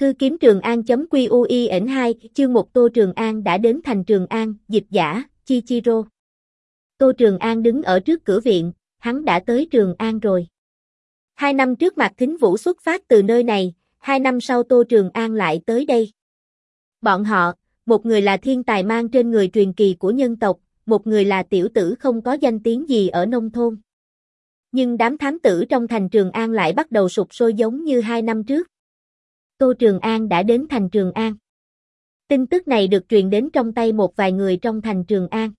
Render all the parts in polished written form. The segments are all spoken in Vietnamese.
Thư kiếm Trường An.QUIN2 chương 1 Tô Trường An đã đến thành Trường An, dịch giả, Chichiro. Tô Trường An đứng ở trước cửa viện, hắn đã tới Trường An rồi. 2 năm trước Mạc Thính Vũ xuất phát từ nơi này, 2 năm sau Tô Trường An lại tới đây. Bọn họ, một người là thiên tài mang trên người truyền kỳ của nhân tộc, một người là tiểu tử không có danh tiếng gì ở nông thôn. Nhưng đám thám tử trong thành Trường An lại bắt đầu sục sôi giống như 2 năm trước. Tô Trường An đã đến thành Trường An. Tin tức này được truyền đến trong tay một vài người trong thành Trường An.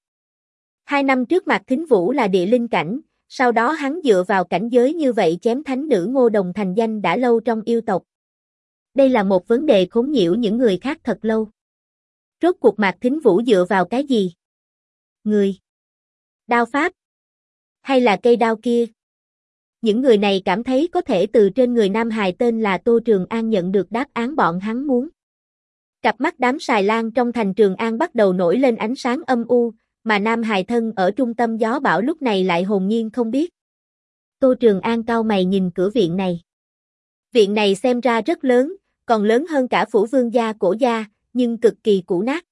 2 năm trước Mạc Thính Vũ là địa linh cảnh, sau đó hắn dựa vào cảnh giới như vậy chém thánh nữ Ngô Đồng thành danh đã lâu trong yêu tộc. Đây là một vấn đề khốn nhiễu những người khác thật lâu. Rốt cuộc Mạc Thính Vũ dựa vào cái gì? Người? Đao pháp? Hay là cây đao kia? Những người này cảm thấy có thể từ trên người nam hài tên là Tô Trường An nhận được đáp án bọn hắn muốn. Cặp mắt đám xài lang trong thành Trường An bắt đầu nổi lên ánh sáng âm u, mà nam hài thân ở trung tâm gió bão lúc này lại hồn nhiên không biết. Tô Trường An cau mày nhìn cửa viện này. Viện này xem ra rất lớn, còn lớn hơn cả phủ vương gia cổ gia, nhưng cực kỳ cũ nát.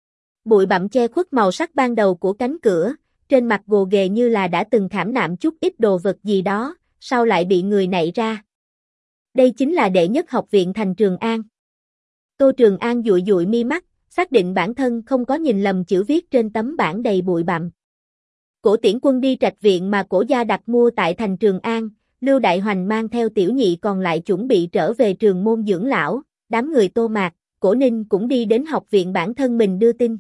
Bụi bặm che khuất màu sắc ban đầu của cánh cửa, trên mặt gồ ghề như là đã từng khảm nạm chút ít đồ vật gì đó, sao lại bị người nạy ra. Đây chính là đệ nhất học viện thành Trường An. Tô Trường An dụi dụi mi mắt, xác định bản thân không có nhìn lầm chữ viết trên tấm bảng đầy bụi bặm. Cổ Tiễn Quân đi trạch viện mà cổ gia đặt mua tại thành Trường An, Lưu Đại Hoành mang theo tiểu nhị còn lại chuẩn bị trở về trường môn dưỡng lão, đám người Tô Mạc, Cổ Ninh cũng đi đến học viện bản thân mình đưa tin.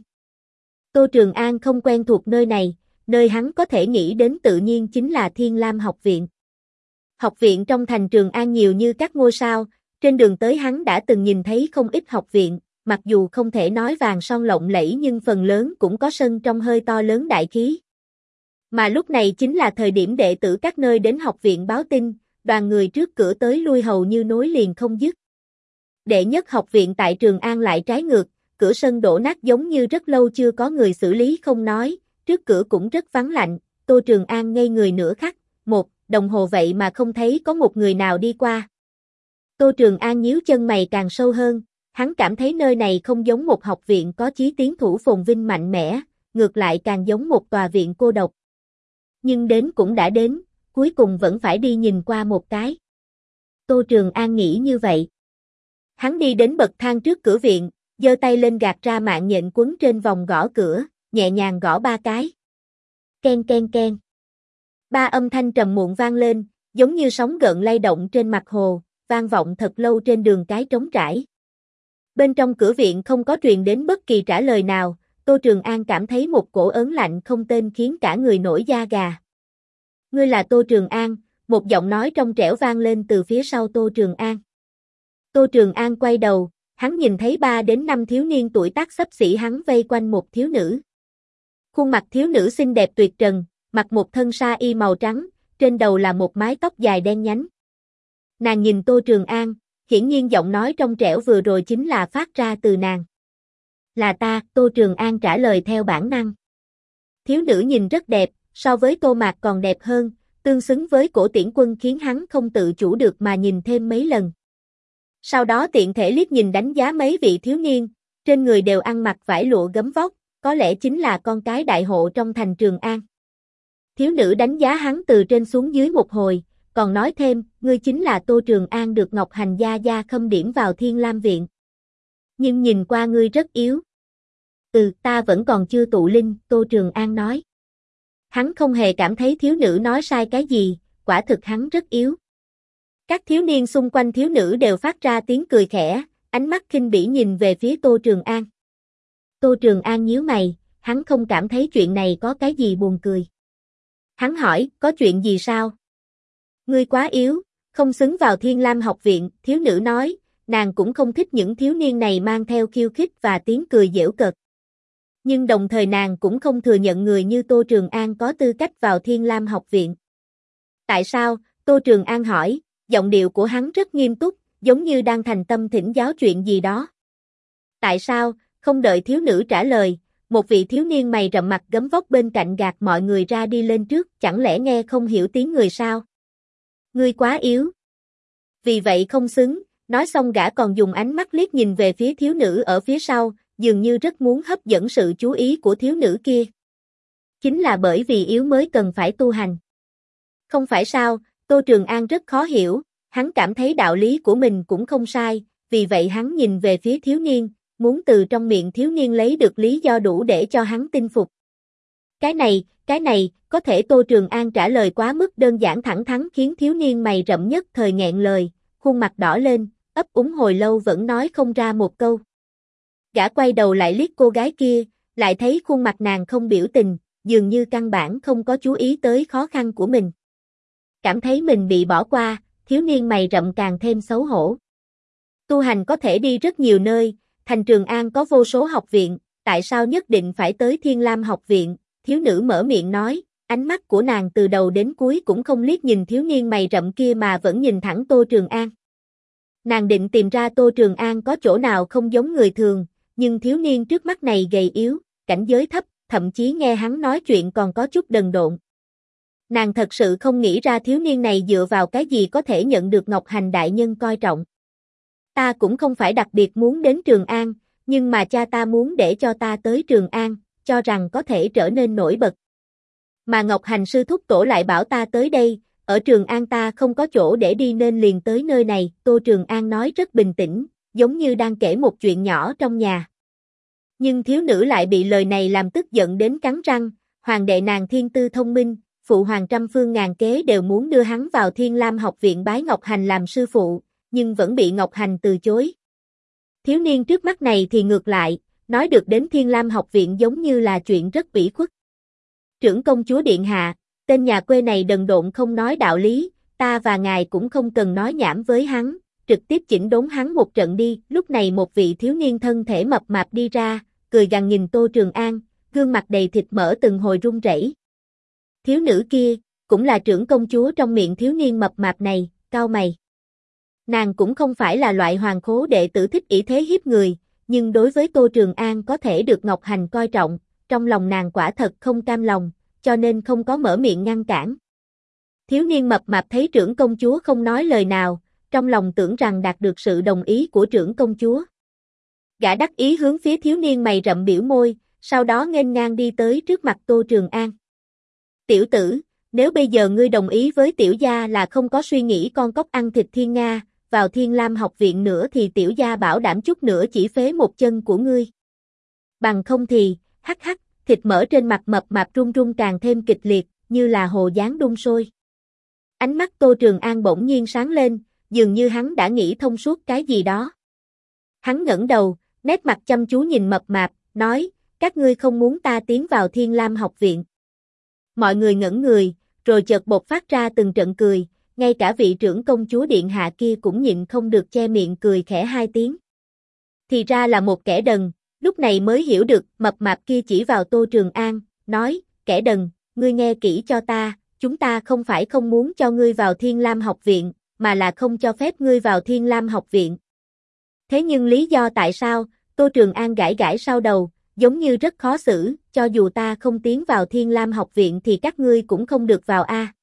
Tô Trường An không quen thuộc nơi này, nơi hắn có thể nghĩ đến tự nhiên chính là Thiên Lam học viện. Học viện trong thành Trường An nhiều như các ngôi sao, trên đường tới hắn đã từng nhìn thấy không ít học viện, mặc dù không thể nói vàng son lộng lẫy nhưng phần lớn cũng có sân trong hơi to lớn đại khí. Mà lúc này chính là thời điểm đệ tử các nơi đến học viện báo tin, đoàn người trước cửa tới lui hầu như nối liền không dứt. Đệ nhất học viện tại Trường An lại trái ngược, cửa sân đổ nát giống như rất lâu chưa có người xử lý không nói, trước cửa cũng rất vắng lạnh, Tô Trường An ngây người nửa khắc, một đồng hồ vậy mà không thấy có một người nào đi qua. Tô Trường An nhíu chân mày càng sâu hơn, hắn cảm thấy nơi này không giống một học viện có chí tiến thủ phồn vinh mạnh mẽ, ngược lại càng giống một tòa viện cô độc. Nhưng đến cũng đã đến, cuối cùng vẫn phải đi nhìn qua một cái. Tô Trường An nghĩ như vậy. Hắn đi đến bậc thang trước cửa viện, giơ tay lên gạt ra mạng nhện quấn trên vòng gõ cửa, nhẹ nhàng gõ 3 cái. Ken ken ken. 3 âm thanh trầm muộn vang lên, giống như sóng gợn lay động trên mặt hồ, vang vọng thật lâu trên đường cái trống trải. Bên trong cửa viện không có truyền đến bất kỳ trả lời nào, Tô Trường An cảm thấy một cổ ớn lạnh không tên khiến cả người nổi da gà. Ngươi là Tô Trường An, một giọng nói trong trẻo vang lên từ phía sau Tô Trường An. Tô Trường An quay đầu, hắn nhìn thấy 3 đến 5 thiếu niên tuổi tác xấp xỉ hắn vây quanh một thiếu nữ. Khuôn mặt thiếu nữ xinh đẹp tuyệt trần, mặc một thân sa y màu trắng, trên đầu là một mái tóc dài đen nhánh. Nàng nhìn Tô Trường An, hiển nhiên giọng nói trong trẻo vừa rồi chính là phát ra từ nàng. Là ta, Tô Trường An trả lời theo bản năng. Thiếu nữ nhìn rất đẹp, so với Tô Mạc còn đẹp hơn, tương xứng với Cổ Tiễn Quân khiến hắn không tự chủ được mà nhìn thêm mấy lần. Sau đó tiện thể liếc nhìn đánh giá mấy vị thiếu niên, trên người đều ăn mặc vải lụa gấm vóc, có lẽ chính là con cái đại hộ trong thành Trường An. Thiếu nữ đánh giá hắn từ trên xuống dưới một hồi, còn nói thêm, ngươi chính là Tô Trường An được Ngọc Hành gia gia khâm điểm vào Thiên Lam viện. Nhưng nhìn qua ngươi rất yếu. Ta vẫn còn chưa tụ linh, Tô Trường An nói. Hắn không hề cảm thấy thiếu nữ nói sai cái gì, quả thực hắn rất yếu. Các thiếu niên xung quanh thiếu nữ đều phát ra tiếng cười khẽ, ánh mắt khinh bỉ nhìn về phía Tô Trường An. Tô Trường An nhíu mày, hắn không cảm thấy chuyện này có cái gì buồn cười. Hắn hỏi, có chuyện gì sao? Ngươi quá yếu, không xứng vào Thiên Lam học viện, thiếu nữ nói, nàng cũng không thích những thiếu niên này mang theo khiêu khích và tiếng cười giễu cợt. Nhưng đồng thời nàng cũng không thừa nhận người như Tô Trường An có tư cách vào Thiên Lam học viện. Tại sao? Tô Trường An hỏi, giọng điệu của hắn rất nghiêm túc, giống như đang thành tâm thỉnh giáo chuyện gì đó. Tại sao? Không đợi thiếu nữ trả lời, một vị thiếu niên mày rậm mặt gấm vóc bên cạnh gạt mọi người ra đi lên trước, chẳng lẽ nghe không hiểu tiếng người sao? Ngươi quá yếu. Vì vậy không xứng, Nói xong gã còn dùng ánh mắt liếc nhìn về phía thiếu nữ ở phía sau, dường như rất muốn hấp dẫn sự chú ý của thiếu nữ kia. Chính là bởi vì yếu mới cần phải tu hành. Không phải sao, Tô Trường An rất khó hiểu, hắn cảm thấy đạo lý của mình cũng không sai, vì vậy hắn nhìn về phía thiếu niên, muốn từ trong miệng thiếu niên lấy được lý do đủ để cho hắn tin phục. Cái này, có thể Tô Trường An trả lời quá mức đơn giản thẳng thắn khiến thiếu niên mày rậm nhất thời nghẹn lời, khuôn mặt đỏ lên, ấp úng hồi lâu vẫn nói không ra một câu. Gã quay đầu lại liếc cô gái kia, lại thấy khuôn mặt nàng không biểu tình, dường như căn bản không có chú ý tới khó khăn của mình. Cảm thấy mình bị bỏ qua, thiếu niên mày rậm càng thêm xấu hổ. Tu hành có thể đi rất nhiều nơi, thành Trường An có vô số học viện, tại sao nhất định phải tới Thiên Lam học viện? Thiếu nữ mở miệng nói, ánh mắt của nàng từ đầu đến cuối cũng không liếc nhìn thiếu niên mày rậm kia mà vẫn nhìn thẳng Tô Trường An. Nàng định tìm ra Tô Trường An có chỗ nào không giống người thường, nhưng thiếu niên trước mắt này gầy yếu, cảnh giới thấp, thậm chí nghe hắn nói chuyện còn có chút đần độn. Nàng thật sự không nghĩ ra thiếu niên này dựa vào cái gì có thể nhận được Ngọc Hành đại nhân coi trọng. Ta cũng không phải đặc biệt muốn đến Trường An, nhưng mà cha ta muốn để cho ta tới Trường An, cho rằng có thể trở nên nổi bật. Mà Ngọc Hành sư thúc tổ lại bảo ta tới đây, ở Trường An ta không có chỗ để đi nên liền tới nơi này, Tô Trường An nói rất bình tĩnh, giống như đang kể một chuyện nhỏ trong nhà. Nhưng thiếu nữ lại bị lời này làm tức giận đến cắn răng, hoàng đệ nàng thiên tư thông minh, phụ hoàng trăm phương ngàn kế đều muốn đưa hắn vào Thiên Lam học viện bái Ngọc Hành làm sư phụ, nhưng vẫn bị Ngọc Hành từ chối. Thiếu niên trước mắt này thì ngược lại, nói được đến Thiên Lam học viện giống như là chuyện rất ủy khuất. Trưởng công chúa điện hạ, tên nhà quê này đần độn không nói đạo lý, ta và ngài cũng không cần nói nhảm với hắn, trực tiếp chỉnh đốn hắn một trận đi. Lúc này một vị thiếu niên thân thể mập mạp đi ra, cười gằn nhìn Tô Trường An, gương mặt đầy thịt mỡ từng hồi run rẩy. Thiếu nữ kia, cũng là trưởng công chúa trong miệng thiếu niên mập mạp này, cau mày. Nàng cũng không phải là loại hoàng khố đệ tử thích ỷ thế hiếp người, nhưng đối với Tô Trường An có thể được Ngọc Hành coi trọng, trong lòng nàng quả thật không cam lòng, cho nên không có mở miệng ngăn cản. Thiếu niên mập mạp thấy trưởng công chúa không nói lời nào, trong lòng tưởng rằng đạt được sự đồng ý của trưởng công chúa. Gã đắc ý hướng phía thiếu niên mày rậm biểu môi, sau đó nghênh ngang đi tới trước mặt Tô Trường An. Tiểu tử, nếu bây giờ ngươi đồng ý với tiểu gia là không có suy nghĩ con cóc ăn thịt thiên nga, vào Thiên Lam học viện nữa thì tiểu gia bảo đảm chút nữa chỉ phế một chân của ngươi. Bằng không thì, hắc hắc, thịt mỡ trên mặt mập mạp run run càng thêm kịch liệt, như là hồ gián đun sôi. Ánh mắt Tô Trường An bỗng nhiên sáng lên, dường như hắn đã nghĩ thông suốt cái gì đó. Hắn ngẩng đầu, nét mặt chăm chú nhìn mập mạp, nói, các ngươi không muốn ta tiến vào Thiên Lam học viện. Mọi người ngẩn người, rồi chợt bộc phát ra từng trận cười, ngay cả vị trưởng công chúa điện hạ kia cũng nhịn không được che miệng cười khẽ hai tiếng. Thì ra là một kẻ đần, lúc này mới hiểu được, mập mạp kia chỉ vào Tô Trường An, nói, kẻ đần, ngươi nghe kỹ cho ta, chúng ta không phải không muốn cho ngươi vào Thiên Lam học viện, mà là không cho phép ngươi vào Thiên Lam học viện. Thế nhưng lý do tại sao? Tô Trường An gãi gãi sau đầu, giống như rất khó xử, cho dù ta không tiến vào Thiên Lam học viện thì các ngươi cũng không được vào a.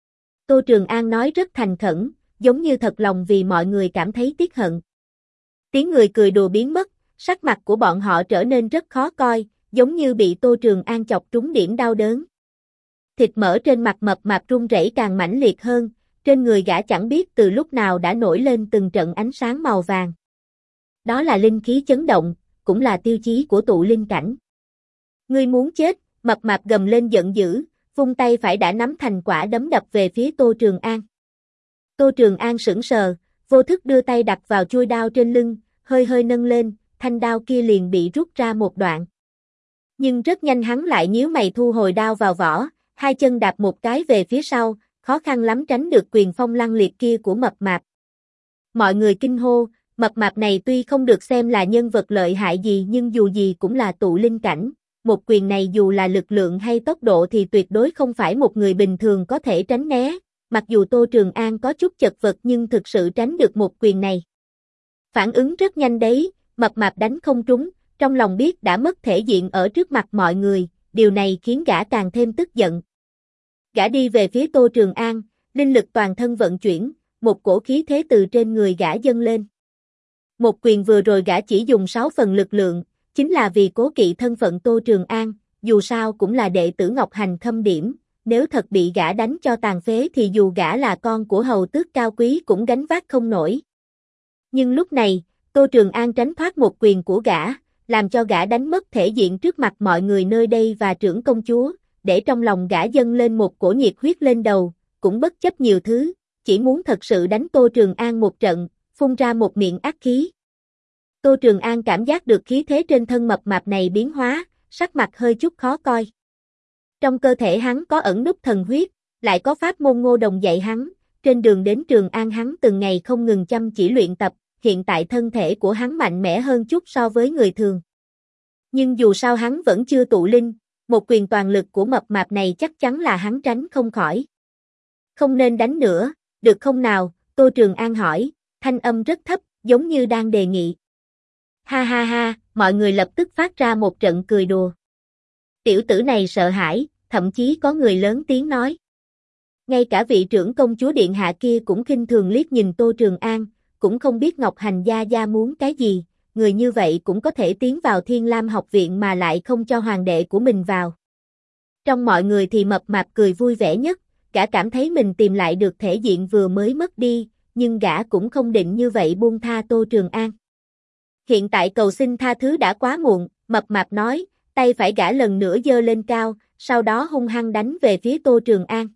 Tô Trường An nói rất thành khẩn, giống như thật lòng vì mọi người cảm thấy tiếc hận. Tiếng người cười đùa biến mất, sắc mặt của bọn họ trở nên rất khó coi, giống như bị Tô Trường An chọc trúng điểm đau đớn. Thịt mỡ trên mặt mập mạp run rẩy càng mãnh liệt hơn, trên người gã chẳng biết từ lúc nào đã nổi lên từng trận ánh sáng màu vàng. Đó là linh khí chấn động, cũng là tiêu chí của tụ linh cảnh. Ngươi muốn chết, mập mạp gầm lên giận dữ, vung tay phải đã nắm thành quả đấm đập về phía Tô Trường An. Tô Trường An sững sờ, vô thức đưa tay đặt vào chuôi đao trên lưng, hơi hơi nâng lên, thanh đao kia liền bị rút ra một đoạn. Nhưng rất nhanh hắn lại nhíu mày thu hồi đao vào vỏ, hai chân đạp một cái về phía sau, khó khăn lắm tránh được quyền phong lăng liệt kia của mập mạp. Mọi người kinh hô, mập mạp này tuy không được xem là nhân vật lợi hại gì nhưng dù gì cũng là tụ linh cảnh, một quyền này dù là lực lượng hay tốc độ thì tuyệt đối không phải một người bình thường có thể tránh né, mặc dù Tô Trường An có chút chật vật nhưng thực sự tránh được một quyền này. Phản ứng rất nhanh đấy, mập mạp đánh không trúng, trong lòng biết đã mất thể diện ở trước mặt mọi người, điều này khiến gã càng thêm tức giận. Gã đi về phía Tô Trường An, linh lực toàn thân vận chuyển, một cổ khí thế từ trên người gã dâng lên. Một quyền vừa rồi gã chỉ dùng 6 phần lực lượng, chính là vì cố kỵ thân phận Tô Trường An, dù sao cũng là đệ tử Ngọc Hành Khâm Điểm, nếu thật bị gã đánh cho tàn phế thì dù gã là con của hầu tước cao quý cũng gánh vác không nổi. Nhưng lúc này, Tô Trường An tránh thoát một quyền của gã, làm cho gã đánh mất thể diện trước mặt mọi người nơi đây và trưởng công chúa, để trong lòng gã dâng lên một cổ nhiệt huyết lên đầu, cũng bất chấp nhiều thứ, chỉ muốn thật sự đánh Tô Trường An một trận, phun ra một miệng ác khí. Tô Trường An cảm giác được khí thế trên thân mập mạp này biến hóa, sắc mặt hơi chút khó coi. Trong cơ thể hắn có ẩn núp thần huyết, lại có pháp môn Ngô Đồng dạy hắn, trên đường đến Trường An hắn từng ngày không ngừng chăm chỉ luyện tập, hiện tại thân thể của hắn mạnh mẽ hơn chút so với người thường. Nhưng dù sao hắn vẫn chưa tụ linh, một quyền toàn lực của mập mạp này chắc chắn là hắn tránh không khỏi. Không nên đánh nữa, được không nào? Tô Trường An hỏi, thanh âm rất thấp, giống như đang đề nghị. Ha ha ha, mọi người lập tức phát ra một trận cười đùa. Tiểu tử này sợ hãi, thậm chí có người lớn tiếng nói. Ngay cả vị trưởng công chúa điện hạ kia cũng khinh thường liếc nhìn Tô Trường An, cũng không biết Ngọc Hành gia gia muốn cái gì, người như vậy cũng có thể tiến vào Thiên Lam học viện mà lại không cho hoàng đệ của mình vào. Trong mọi người thì mập mạp cười vui vẻ nhất, gã cảm thấy mình tìm lại được thể diện vừa mới mất đi, nhưng gã cũng không định như vậy buông tha Tô Trường An. Hiện tại cầu xin tha thứ đã quá muộn, mập mạp nói, tay phải gã lần nữa giơ lên cao, sau đó hung hăng đánh về phía Tô Trường An.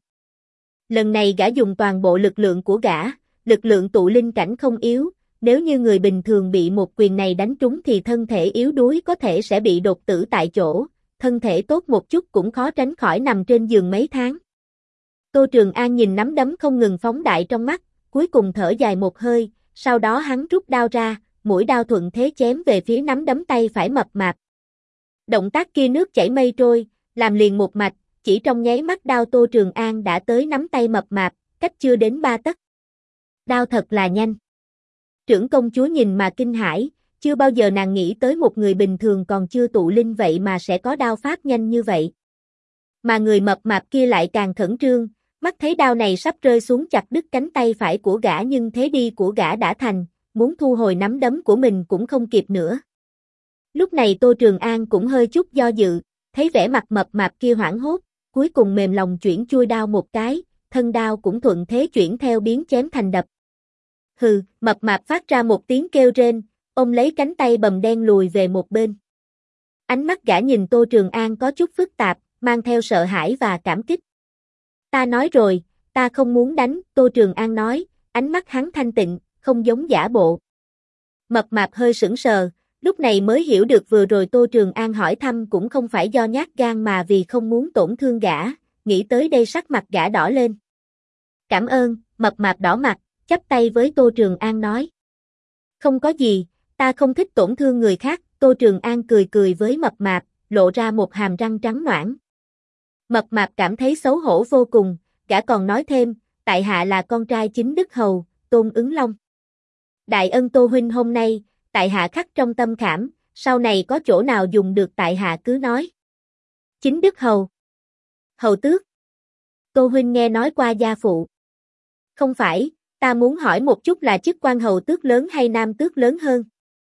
Lần này gã dùng toàn bộ lực lượng của gã, lực lượng tụ linh cảnh không yếu, nếu như người bình thường bị một quyền này đánh trúng thì thân thể yếu đuối có thể sẽ bị đột tử tại chỗ, thân thể tốt một chút cũng khó tránh khỏi nằm trên giường mấy tháng. Tô Trường An nhìn nắm đấm không ngừng phóng đại trong mắt, cuối cùng thở dài một hơi, sau đó hắn rút đao ra, mũi đao thuận thế chém về phía nắm đấm tay phải mập mạp. Động tác kia nước chảy mây trôi, làm liền một mạch, chỉ trong nháy mắt đao Tô Trường An đã tới nắm tay mập mạp, cách chưa đến 3 tấc. Đao thật là nhanh. Trưởng công chúa nhìn mà kinh hãi, chưa bao giờ nàng nghĩ tới một người bình thường còn chưa tụ linh vậy mà sẽ có đao pháp nhanh như vậy. Mà người mập mạp kia lại càng khẩn trương, mắt thấy đao này sắp rơi xuống chặt đứt cánh tay phải của gã nhưng thế đi của gã đã thành, muốn thu hồi nắm đấm của mình cũng không kịp nữa. Lúc này Tô Trường An cũng hơi chút do dự, thấy vẻ mặt mập mạp kia hoảng hốt, cuối cùng mềm lòng chuyển chui đao một cái, thân đao cũng thuận thế chuyển theo biến chém thành đập. Hừ, mập mạp phát ra một tiếng kêu rên, ôm lấy cánh tay bầm đen lùi về một bên. Ánh mắt gã nhìn Tô Trường An có chút phức tạp, mang theo sợ hãi và cảm kích. Ta nói rồi, ta không muốn đánh, Tô Trường An nói, ánh mắt hắn thanh tịnh, không giống giả bộ. Mập mạp hơi sững sờ, lúc này mới hiểu được vừa rồi Tô Trường An hỏi thăm cũng không phải do nhát gan mà vì không muốn tổn thương gã, nghĩ tới đây sắc mặt gã đỏ lên. Cảm ơn, mập mạp đỏ mặt, chắp tay với Tô Trường An nói. Không có gì, ta không thích tổn thương người khác, Tô Trường An cười cười với mập mạp, lộ ra một hàm răng trắng ноãn. Mập mạp cảm thấy xấu hổ vô cùng, gã còn nói thêm, tại hạ là con trai chính Đức Hầu, Tôn Ứng Long. Đại ân Tô huynh hôm nay, tại hạ khắc trong tâm khảm, sau này có chỗ nào dùng được tại hạ cứ nói. Chính Đức Hầu. Hầu tước. Tô huynh nghe nói qua gia phụ. Không phải, ta muốn hỏi một chút là chức quan hầu tước lớn hay nam tước lớn hơn.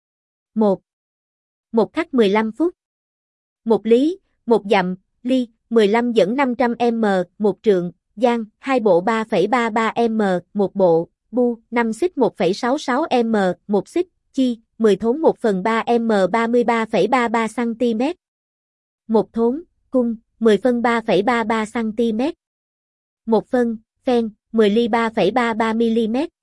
1. Một khắc 15 phút. Một lý, một dặm, ly, 15 dẫn 500m, một trượng, giang, 2 bộ 3,33m, một bộ, bu, 5 xích 1,66m, một xích, chi, 10 thốn 1/3m 33,33cm. Một thốn, cung, 10 phân 3,33cm. Một phân, phen, 10 ly 3,33mm.